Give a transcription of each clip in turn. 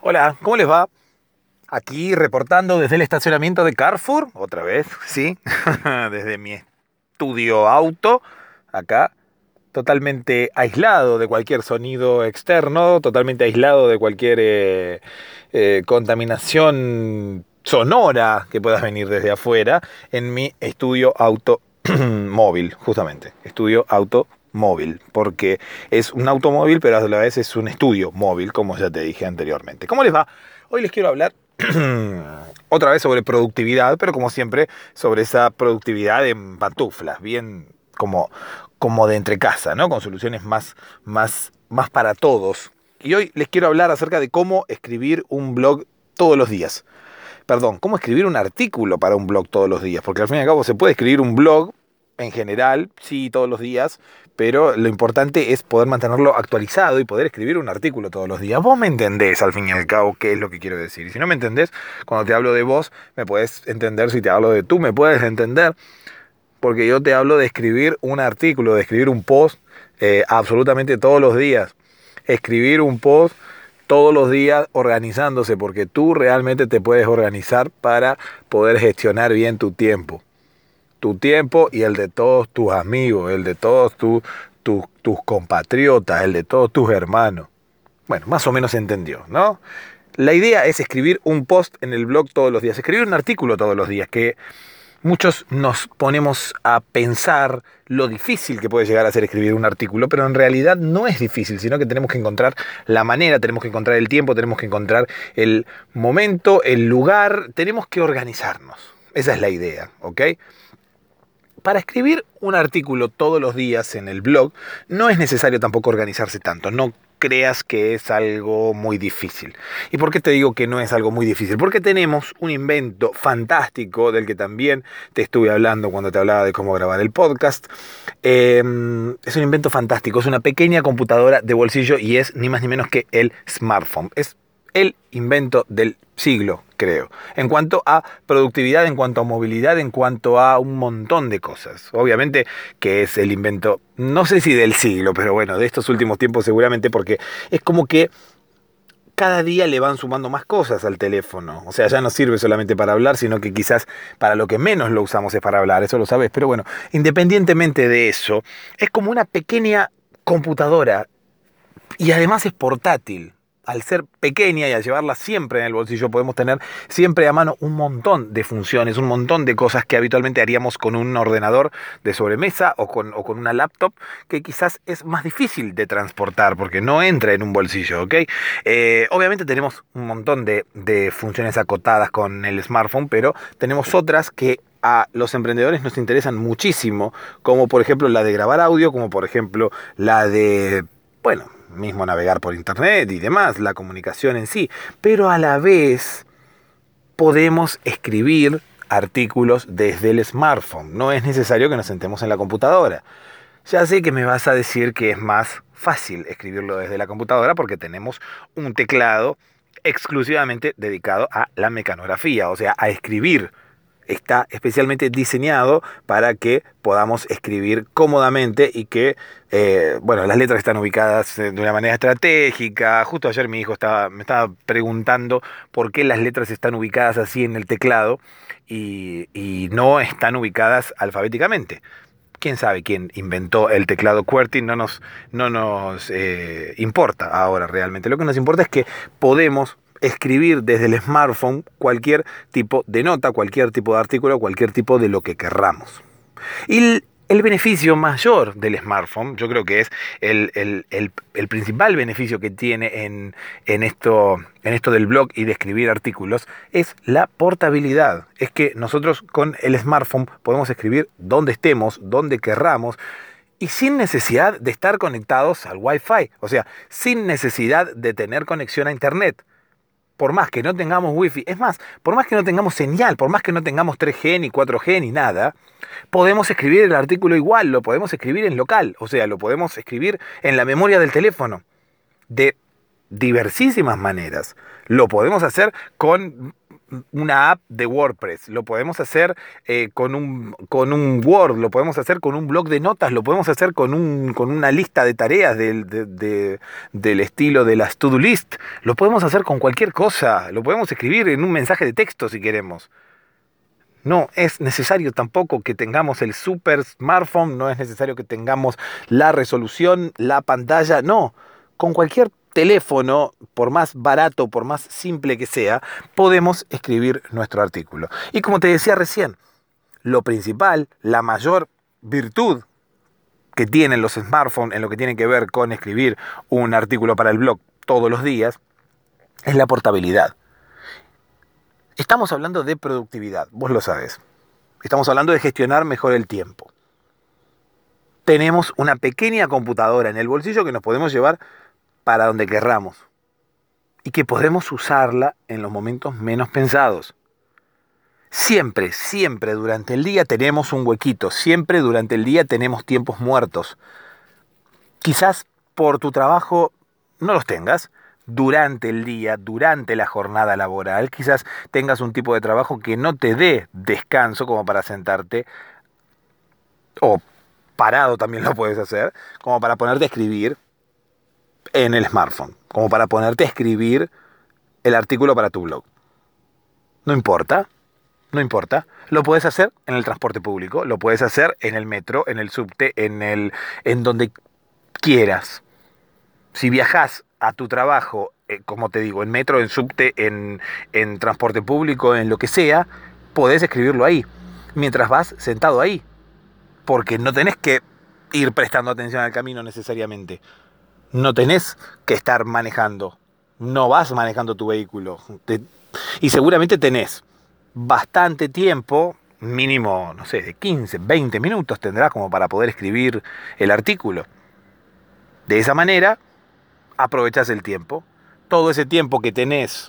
Hola, ¿cómo les va? Aquí reportando desde el estacionamiento de Carrefour, otra vez, sí, desde mi estudio auto, acá, totalmente aislado de cualquier sonido externo, totalmente aislado de cualquier contaminación sonora que pueda venir desde afuera, en mi estudio auto móvil, justamente, estudio auto móvil, porque es un automóvil, pero a la vez es un estudio móvil, como ya te dije anteriormente. ¿Cómo les va? Hoy les quiero hablar otra vez sobre productividad, pero como siempre, sobre esa productividad en pantuflas, bien como de entre casa, ¿no? Con soluciones más para todos. Y hoy les quiero hablar acerca de cómo escribir un blog todos los días. Perdón, cómo escribir un artículo para un blog todos los días, porque al fin y al cabo se puede escribir un blog en general, sí, todos los días, pero lo importante es poder mantenerlo actualizado y poder escribir un artículo todos los días. Vos me entendés al fin y al cabo qué es lo que quiero decir. Y si no me entendés, cuando te hablo de vos, me podés entender. Si te hablo de tú, me puedes entender, porque yo te hablo de escribir un artículo, de escribir un post absolutamente todos los días. Escribir un post todos los días organizándose, porque tú realmente te puedes organizar para poder gestionar bien tu tiempo. Tu tiempo y el de todos tus amigos, el de todos tus compatriotas, el de todos tus hermanos. Bueno, más o menos se entendió, ¿no? La idea es escribir un post en el blog todos los días, escribir un artículo todos los días, que muchos nos ponemos a pensar lo difícil que puede llegar a ser escribir un artículo, pero en realidad no es difícil, sino que tenemos que encontrar la manera, tenemos que encontrar el tiempo, tenemos que encontrar el momento, el lugar, tenemos que organizarnos. Esa es la idea, ¿ok? Para escribir un artículo todos los días en el blog no es necesario tampoco organizarse tanto, no creas que es algo muy difícil. ¿Y por qué te digo que no es algo muy difícil? Porque tenemos un invento fantástico del que también te estuve hablando cuando te hablaba de cómo grabar el podcast. Es un invento fantástico, es una pequeña computadora de bolsillo y es ni más ni menos que el smartphone. Es el invento del siglo, creo. En cuanto a productividad, en cuanto a movilidad, en cuanto a un montón de cosas. Obviamente que es el invento, no sé si del siglo, pero bueno, de estos últimos tiempos seguramente, porque es como que cada día le van sumando más cosas al teléfono. O sea, ya no sirve solamente para hablar, sino que quizás para lo que menos lo usamos es para hablar, eso lo sabes. Pero bueno, independientemente de eso, es como una pequeña computadora y además es portátil. Al ser pequeña y al llevarla siempre en el bolsillo podemos tener siempre a mano un montón de funciones, un montón de cosas que habitualmente haríamos con un ordenador de sobremesa o con una laptop, que quizás es más difícil de transportar porque no entra en un bolsillo, ¿ok? Obviamente tenemos un montón de funciones acotadas con el smartphone, pero tenemos otras que a los emprendedores nos interesan muchísimo, como por ejemplo la de grabar audio, como por ejemplo la de, bueno, mismo navegar por internet y demás, la comunicación en sí, pero a la vez podemos escribir artículos desde el smartphone. No es necesario que nos sentemos en la computadora. Ya sé que me vas a decir que es más fácil escribirlo desde la computadora porque tenemos un teclado exclusivamente dedicado a la mecanografía, o sea, a escribir. Está especialmente diseñado para que podamos escribir cómodamente y que, bueno, las letras están ubicadas de una manera estratégica. Justo ayer mi hijo me estaba preguntando por qué las letras están ubicadas así en el teclado y no están ubicadas alfabéticamente. Quién sabe quién inventó el teclado QWERTY, no nos importa ahora realmente. Lo que nos importa es que podemos escribir desde el smartphone cualquier tipo de nota, cualquier tipo de artículo, cualquier tipo de lo que querramos. Y el beneficio mayor del smartphone, yo creo que es el principal beneficio que tiene en esto del blog y de escribir artículos, es la portabilidad. Es que nosotros con el smartphone podemos escribir donde estemos, donde querramos, y sin necesidad de estar conectados al Wi-Fi. O sea, sin necesidad de tener conexión a internet. Por más que no tengamos wifi, es más, por más que no tengamos señal, por más que no tengamos 3G ni 4G ni nada, podemos escribir el artículo igual, lo podemos escribir en local, o sea, lo podemos escribir en la memoria del teléfono, de diversísimas maneras. Lo podemos hacer con una app de WordPress, lo podemos hacer con un Word, lo podemos hacer con un blog de notas, lo podemos hacer con una lista de tareas del estilo de las to-do list, lo podemos hacer con cualquier cosa, lo podemos escribir en un mensaje de texto si queremos. No es necesario tampoco que tengamos el super smartphone, no es necesario que tengamos la resolución, la pantalla, no. Con cualquier teléfono, por más barato, por más simple que sea, podemos escribir nuestro artículo. Y como te decía recién, lo principal, la mayor virtud que tienen los smartphones en lo que tiene que ver con escribir un artículo para el blog todos los días, es la portabilidad. Estamos hablando de productividad, vos lo sabés. Estamos hablando de gestionar mejor el tiempo. Tenemos una pequeña computadora en el bolsillo que nos podemos llevar para donde querramos y que podemos usarla en los momentos menos pensados. Siempre, siempre durante el día tenemos un huequito, siempre durante el día tenemos tiempos muertos. Quizás por tu trabajo no los tengas. Durante el día, durante la jornada laboral, quizás tengas un tipo de trabajo que no te dé descanso como para sentarte, o parado también lo puedes hacer, como para ponerte a escribir en el smartphone, como para ponerte a escribir el artículo para tu blog. No importa, no importa. Lo puedes hacer en el transporte público, lo puedes hacer en el metro, en el subte, en donde quieras. Si viajas a tu trabajo, como te digo, en metro, en subte, en transporte público, en lo que sea, podés escribirlo ahí, mientras vas sentado ahí, porque no tenés que ir prestando atención al camino necesariamente. No tenés que estar manejando, no vas manejando tu vehículo. Y seguramente tenés bastante tiempo, mínimo, no sé, de 15, 20 minutos tendrás como para poder escribir el artículo. De esa manera aprovechás el tiempo. Todo ese tiempo que tenés,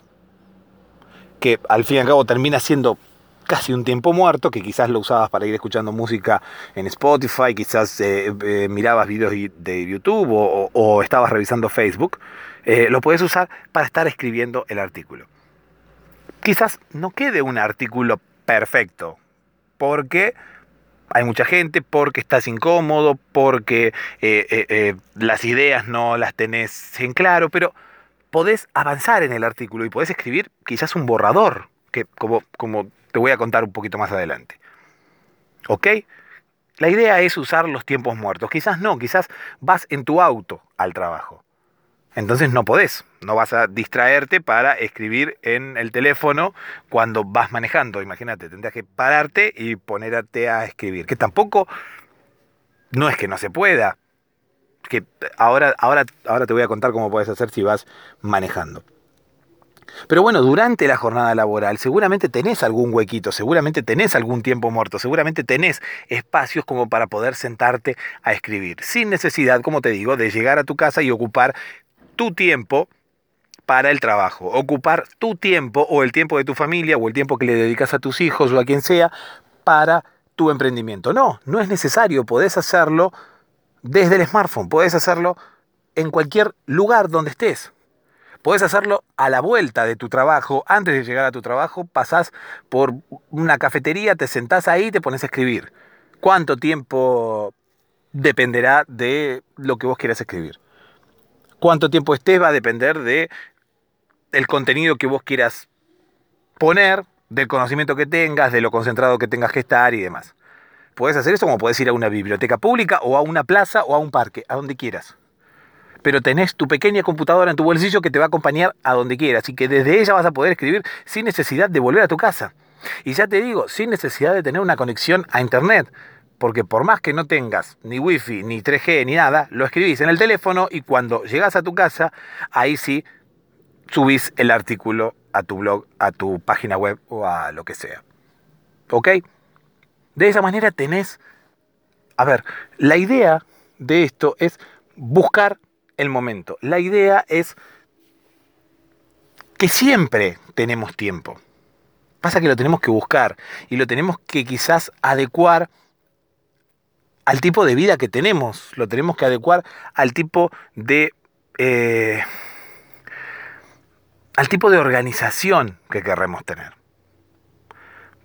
que al fin y al cabo termina siendo casi un tiempo muerto, que quizás lo usabas para ir escuchando música en Spotify, quizás mirabas videos de YouTube o estabas revisando Facebook, lo puedes usar para estar escribiendo el artículo. Quizás no quede un artículo perfecto, porque hay mucha gente, porque estás incómodo, porque las ideas no las tenés en claro, pero podés avanzar en el artículo y podés escribir quizás un borrador, que como te voy a contar un poquito más adelante. ¿Ok? La idea es usar los tiempos muertos. Quizás no, quizás vas en tu auto al trabajo. Entonces no vas a distraerte para escribir en el teléfono cuando vas manejando. Imagínate, tendrías que pararte y ponerte a escribir. Que tampoco, no es que no se pueda. Que ahora te voy a contar cómo puedes hacer si vas manejando. Pero bueno, durante la jornada laboral seguramente tenés algún huequito, seguramente tenés algún tiempo muerto, seguramente tenés espacios como para poder sentarte a escribir. Sin necesidad, como te digo, de llegar a tu casa y ocupar tu tiempo para el trabajo, ocupar tu tiempo o el tiempo de tu familia o el tiempo que le dedicas a tus hijos o a quien sea para tu emprendimiento. No, no es necesario, podés hacerlo desde el smartphone, podés hacerlo en cualquier lugar donde estés. Podés hacerlo a la vuelta de tu trabajo, antes de llegar a tu trabajo, pasás por una cafetería, te sentás ahí y te pones a escribir. ¿Cuánto tiempo dependerá de lo que vos quieras escribir? Cuánto tiempo estés va a depender de el contenido que vos quieras poner, del conocimiento que tengas, de lo concentrado que tengas que estar y demás. Puedes hacer eso como puedes ir a una biblioteca pública o a una plaza o a un parque, a donde quieras. Pero tenés tu pequeña computadora en tu bolsillo que te va a acompañar a donde quieras y que desde ella vas a poder escribir sin necesidad de volver a tu casa. Y ya te digo, sin necesidad de tener una conexión a internet. Porque por más que no tengas ni wifi, ni 3G, ni nada, lo escribís en el teléfono y cuando llegás a tu casa, ahí sí subís el artículo a tu blog, a tu página web o a lo que sea. ¿Ok? De esa manera tenés... A ver, la idea de esto es buscar el momento. La idea es que siempre tenemos tiempo. Pasa que lo tenemos que buscar y lo tenemos que quizás adecuar al tipo de vida que tenemos, lo tenemos que adecuar al tipo de organización que queremos tener.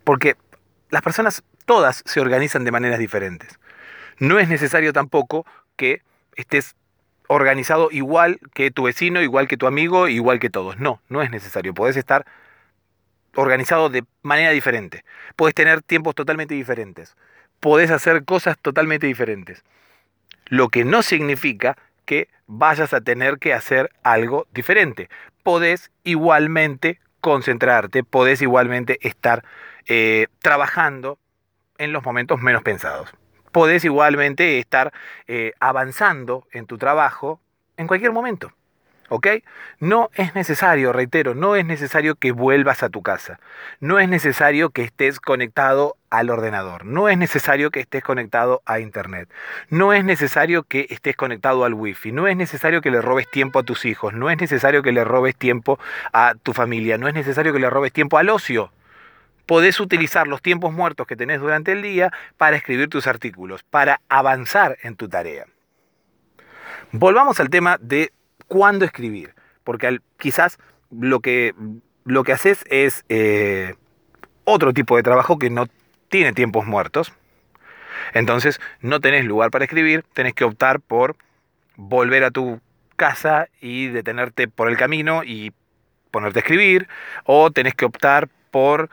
Porque las personas todas se organizan de maneras diferentes. No es necesario tampoco que estés organizado igual que tu vecino, igual que tu amigo, igual que todos. No, no es necesario. Podés estar organizado de manera diferente. Podés tener tiempos totalmente diferentes. Podés hacer cosas totalmente diferentes. Lo que no significa que vayas a tener que hacer algo diferente. Podés igualmente concentrarte, podés igualmente estar trabajando en los momentos menos pensados. Podés igualmente estar avanzando en tu trabajo en cualquier momento. ¿Ok? No es necesario, reitero, no es necesario que vuelvas a tu casa. No es necesario que estés conectado al ordenador. No es necesario que estés conectado a internet. No es necesario que estés conectado al wifi. No es necesario que le robes tiempo a tus hijos. No es necesario que le robes tiempo a tu familia. No es necesario que le robes tiempo al ocio. Podés utilizar los tiempos muertos que tenés durante el día para escribir tus artículos, para avanzar en tu tarea. Volvamos al tema de cuándo escribir, porque quizás lo que haces es otro tipo de trabajo que no tiene tiempos muertos. Entonces no tenés lugar para escribir, tenés que optar por volver a tu casa y detenerte por el camino y ponerte a escribir, o tenés que optar por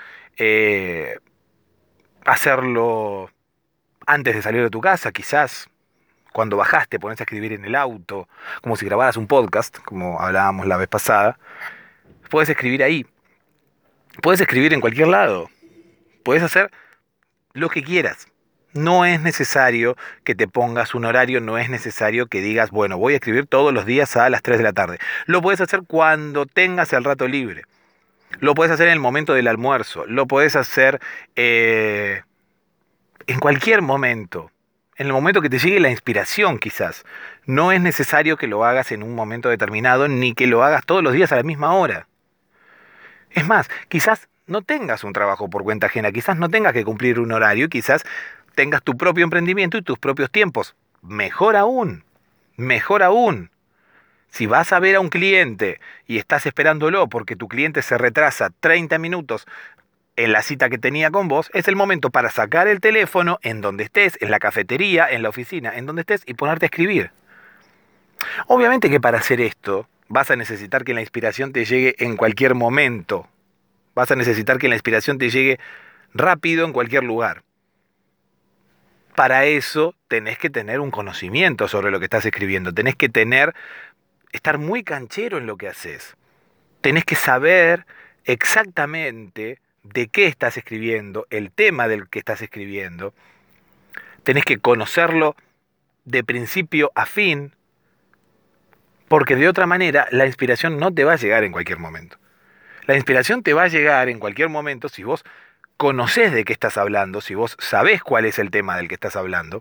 hacerlo antes de salir de tu casa, quizás cuando bajás te pones a escribir en el auto, como si grabaras un podcast, como hablábamos la vez pasada. Puedes escribir ahí, puedes escribir en cualquier lado, puedes hacer lo que quieras. No es necesario que te pongas un horario, no es necesario que digas, bueno, voy a escribir todos los días a las 3 de la tarde. Lo puedes hacer cuando tengas el rato libre. Lo puedes hacer en el momento del almuerzo, lo puedes hacer en cualquier momento. En el momento que te llegue la inspiración, quizás. No es necesario que lo hagas en un momento determinado, ni que lo hagas todos los días a la misma hora. Es más, quizás no tengas un trabajo por cuenta ajena, quizás no tengas que cumplir un horario, quizás tengas tu propio emprendimiento y tus propios tiempos. Mejor aún, mejor aún. Si vas a ver a un cliente y estás esperándolo porque tu cliente se retrasa 30 minutos en la cita que tenía con vos, es el momento para sacar el teléfono en donde estés, en la cafetería, en la oficina, en donde estés y ponerte a escribir. Obviamente que para hacer esto vas a necesitar que la inspiración te llegue en cualquier momento. Vas a necesitar que la inspiración te llegue rápido en cualquier lugar. Para eso tenés que tener un conocimiento sobre lo que estás escribiendo. Tenés que estar muy canchero en lo que haces. Tenés que saber exactamente de qué estás escribiendo, el tema del que estás escribiendo. Tenés que conocerlo de principio a fin, porque de otra manera la inspiración no te va a llegar en cualquier momento. La inspiración te va a llegar en cualquier momento si vos conocés de qué estás hablando, si vos sabés cuál es el tema del que estás hablando,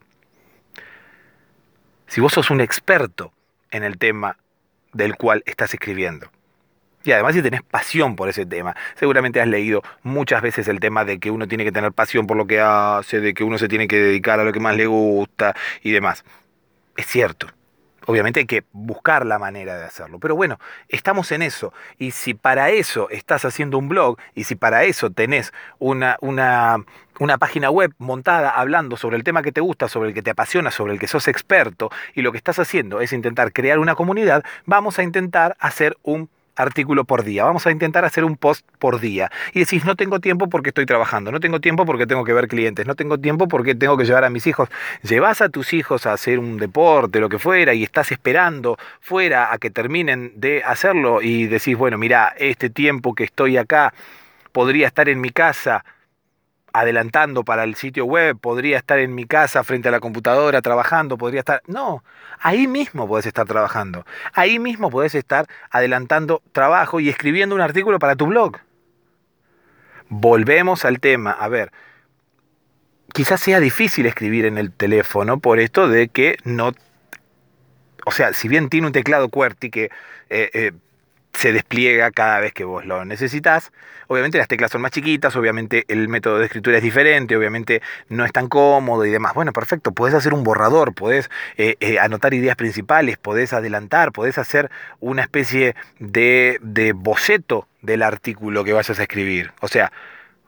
si vos sos un experto en el tema del cual estás escribiendo. Y además si tenés pasión por ese tema. Seguramente has leído muchas veces el tema de que uno tiene que tener pasión por lo que hace, de que uno se tiene que dedicar a lo que más le gusta y demás. Es cierto. Obviamente hay que buscar la manera de hacerlo. Pero bueno, estamos en eso. Y si para eso estás haciendo un blog, y si para eso tenés una página web montada hablando sobre el tema que te gusta, sobre el que te apasiona, sobre el que sos experto, y lo que estás haciendo es intentar crear una comunidad, vamos a intentar hacer un artículo por día, vamos a intentar hacer un post por día. Y decís, no tengo tiempo porque estoy trabajando, no tengo tiempo porque tengo que ver clientes, no tengo tiempo porque tengo que llevar a mis hijos. Llevas a tus hijos a hacer un deporte, lo que fuera, y estás esperando fuera a que terminen de hacerlo y decís, bueno, mira, este tiempo que estoy acá podría estar en mi casa adelantando para el sitio web, podría estar en mi casa frente a la computadora trabajando, podría estar... No, ahí mismo podés estar trabajando, ahí mismo podés estar adelantando trabajo y escribiendo un artículo para tu blog. Volvemos al tema, a ver, quizás sea difícil escribir en el teléfono por esto de que no... O sea, si bien tiene un teclado QWERTY que se despliega cada vez que vos lo necesitas. Obviamente las teclas son más chiquitas, obviamente el método de escritura es diferente, obviamente no es tan cómodo y demás. Bueno, perfecto, podés hacer un borrador, podés anotar ideas principales, podés adelantar, podés hacer una especie de boceto del artículo que vayas a escribir. O sea,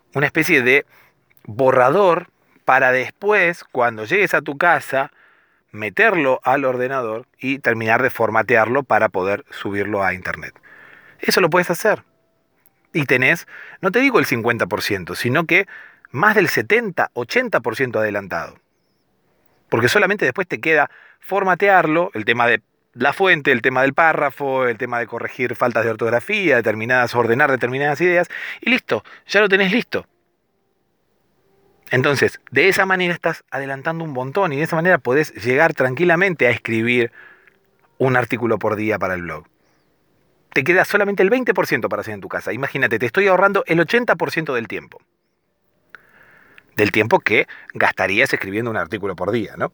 una especie de borrador para después, cuando llegues a tu casa, meterlo al ordenador y terminar de formatearlo para poder subirlo a internet. Eso lo puedes hacer. Y tenés, no te digo el 50%, sino que más del 70-80% adelantado. Porque solamente después te queda formatearlo, el tema de la fuente, el tema del párrafo, el tema de corregir faltas de ortografía, ordenar determinadas ideas, y listo, ya lo tenés listo. Entonces, de esa manera estás adelantando un montón y de esa manera podés llegar tranquilamente a escribir un artículo por día para el blog. Te queda solamente el 20% para hacer en tu casa. Imagínate, te estoy ahorrando el 80% del tiempo. Del tiempo que gastarías escribiendo un artículo por día, ¿no?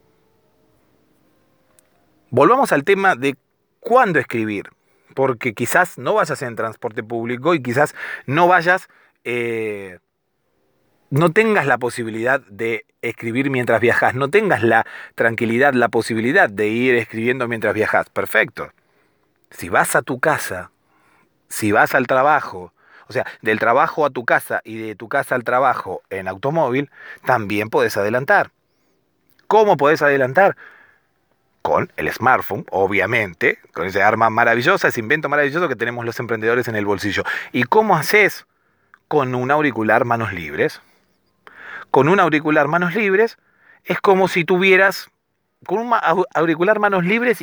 Volvamos al tema de cuándo escribir, porque quizás no vayas en transporte público y quizás no vayas, no tengas la posibilidad de escribir mientras viajas, no tengas la tranquilidad, la posibilidad de ir escribiendo mientras viajas. Perfecto. Si vas a tu casa, si vas al trabajo, o sea, del trabajo a tu casa y de tu casa al trabajo en automóvil, también podés adelantar. ¿Cómo podés adelantar? Con el smartphone, obviamente, con ese arma maravillosa, ese invento maravilloso que tenemos los emprendedores en el bolsillo. ¿Y cómo haces? Con un auricular manos libres. Con un auricular manos libres es como si tuvieras, con un auricular manos libres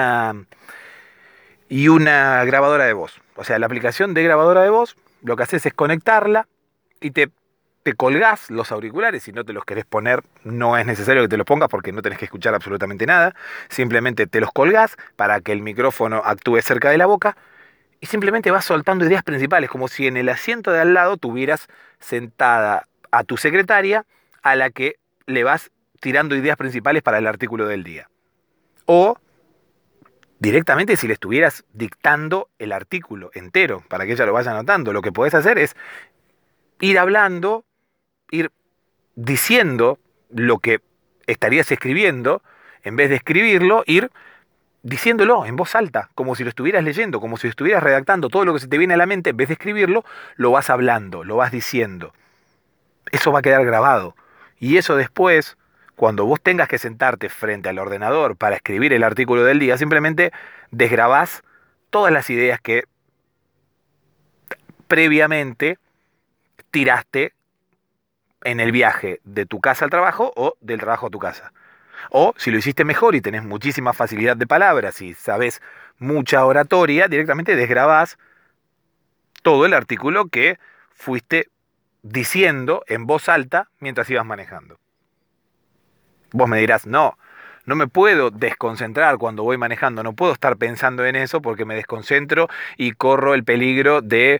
y una grabadora de voz. O sea, la aplicación de grabadora de voz, lo que haces es conectarla y te colgás los auriculares. Si no te los querés poner, no es necesario que te los pongas porque no tenés que escuchar absolutamente nada. Simplemente te los colgás para que el micrófono actúe cerca de la boca y simplemente vas soltando ideas principales, como si en el asiento de al lado tuvieras sentada a tu secretaria a la que le vas tirando ideas principales para el artículo del día. O directamente si le estuvieras dictando el artículo entero para que ella lo vaya anotando. Lo que podés hacer es ir hablando, ir diciendo lo que estarías escribiendo, en vez de escribirlo, ir diciéndolo en voz alta, como si lo estuvieras leyendo, como si lo estuvieras redactando. Todo lo que se te viene a la mente, en vez de escribirlo, lo vas hablando, lo vas diciendo. Eso va a quedar grabado. Y eso después, cuando vos tengas que sentarte frente al ordenador para escribir el artículo del día, simplemente desgrabás todas las ideas que previamente tiraste en el viaje de tu casa al trabajo o del trabajo a tu casa. O si lo hiciste mejor y tenés muchísima facilidad de palabras y sabés mucha oratoria, directamente desgrabás todo el artículo que fuiste diciendo en voz alta mientras ibas manejando. Vos me dirás, no me puedo desconcentrar cuando voy manejando, no puedo estar pensando en eso porque me desconcentro y corro el peligro de,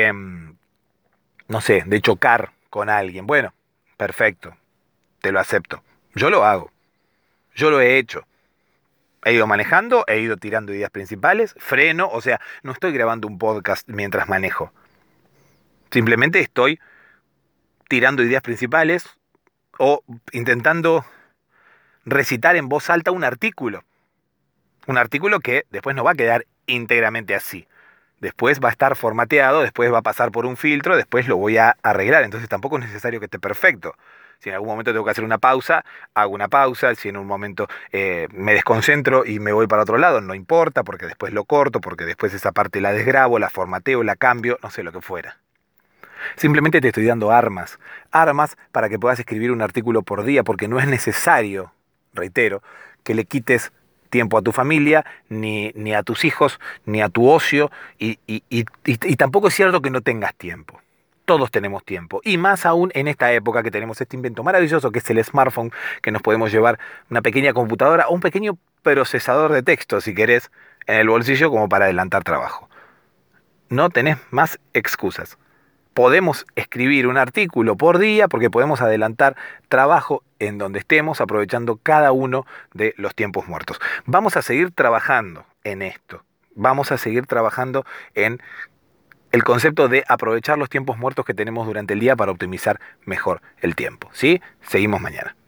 no sé, de chocar con alguien. Bueno, perfecto, te lo acepto. Yo lo hago, yo lo he hecho. He ido manejando, he ido tirando ideas principales, freno, o sea, no estoy grabando un podcast mientras manejo. Simplemente estoy tirando ideas principales o intentando recitar en voz alta un artículo. Un artículo que después no va a quedar íntegramente así. Después va a estar formateado, después va a pasar por un filtro, después lo voy a arreglar. Entonces tampoco es necesario que esté perfecto. Si en algún momento tengo que hacer una pausa, hago una pausa. Si en un momento me desconcentro y me voy para otro lado, no importa, porque después lo corto, porque después esa parte la desgrabo, la formateo, la cambio, no sé, lo que fuera. Simplemente te estoy dando armas para que puedas escribir un artículo por día, porque no es necesario, reitero, que le quites tiempo a tu familia, ni a tus hijos, ni a tu ocio, y tampoco es cierto que no tengas tiempo. Todos tenemos tiempo, y más aún en esta época que tenemos este invento maravilloso que es el smartphone, que nos podemos llevar una pequeña computadora o un pequeño procesador de texto, si querés, en el bolsillo como para adelantar trabajo. No tenés más excusas. Podemos escribir un artículo por día porque podemos adelantar trabajo en donde estemos, aprovechando cada uno de los tiempos muertos. Vamos a seguir trabajando en esto. Vamos a seguir trabajando en el concepto de aprovechar los tiempos muertos que tenemos durante el día para optimizar mejor el tiempo. ¿Sí? Seguimos mañana.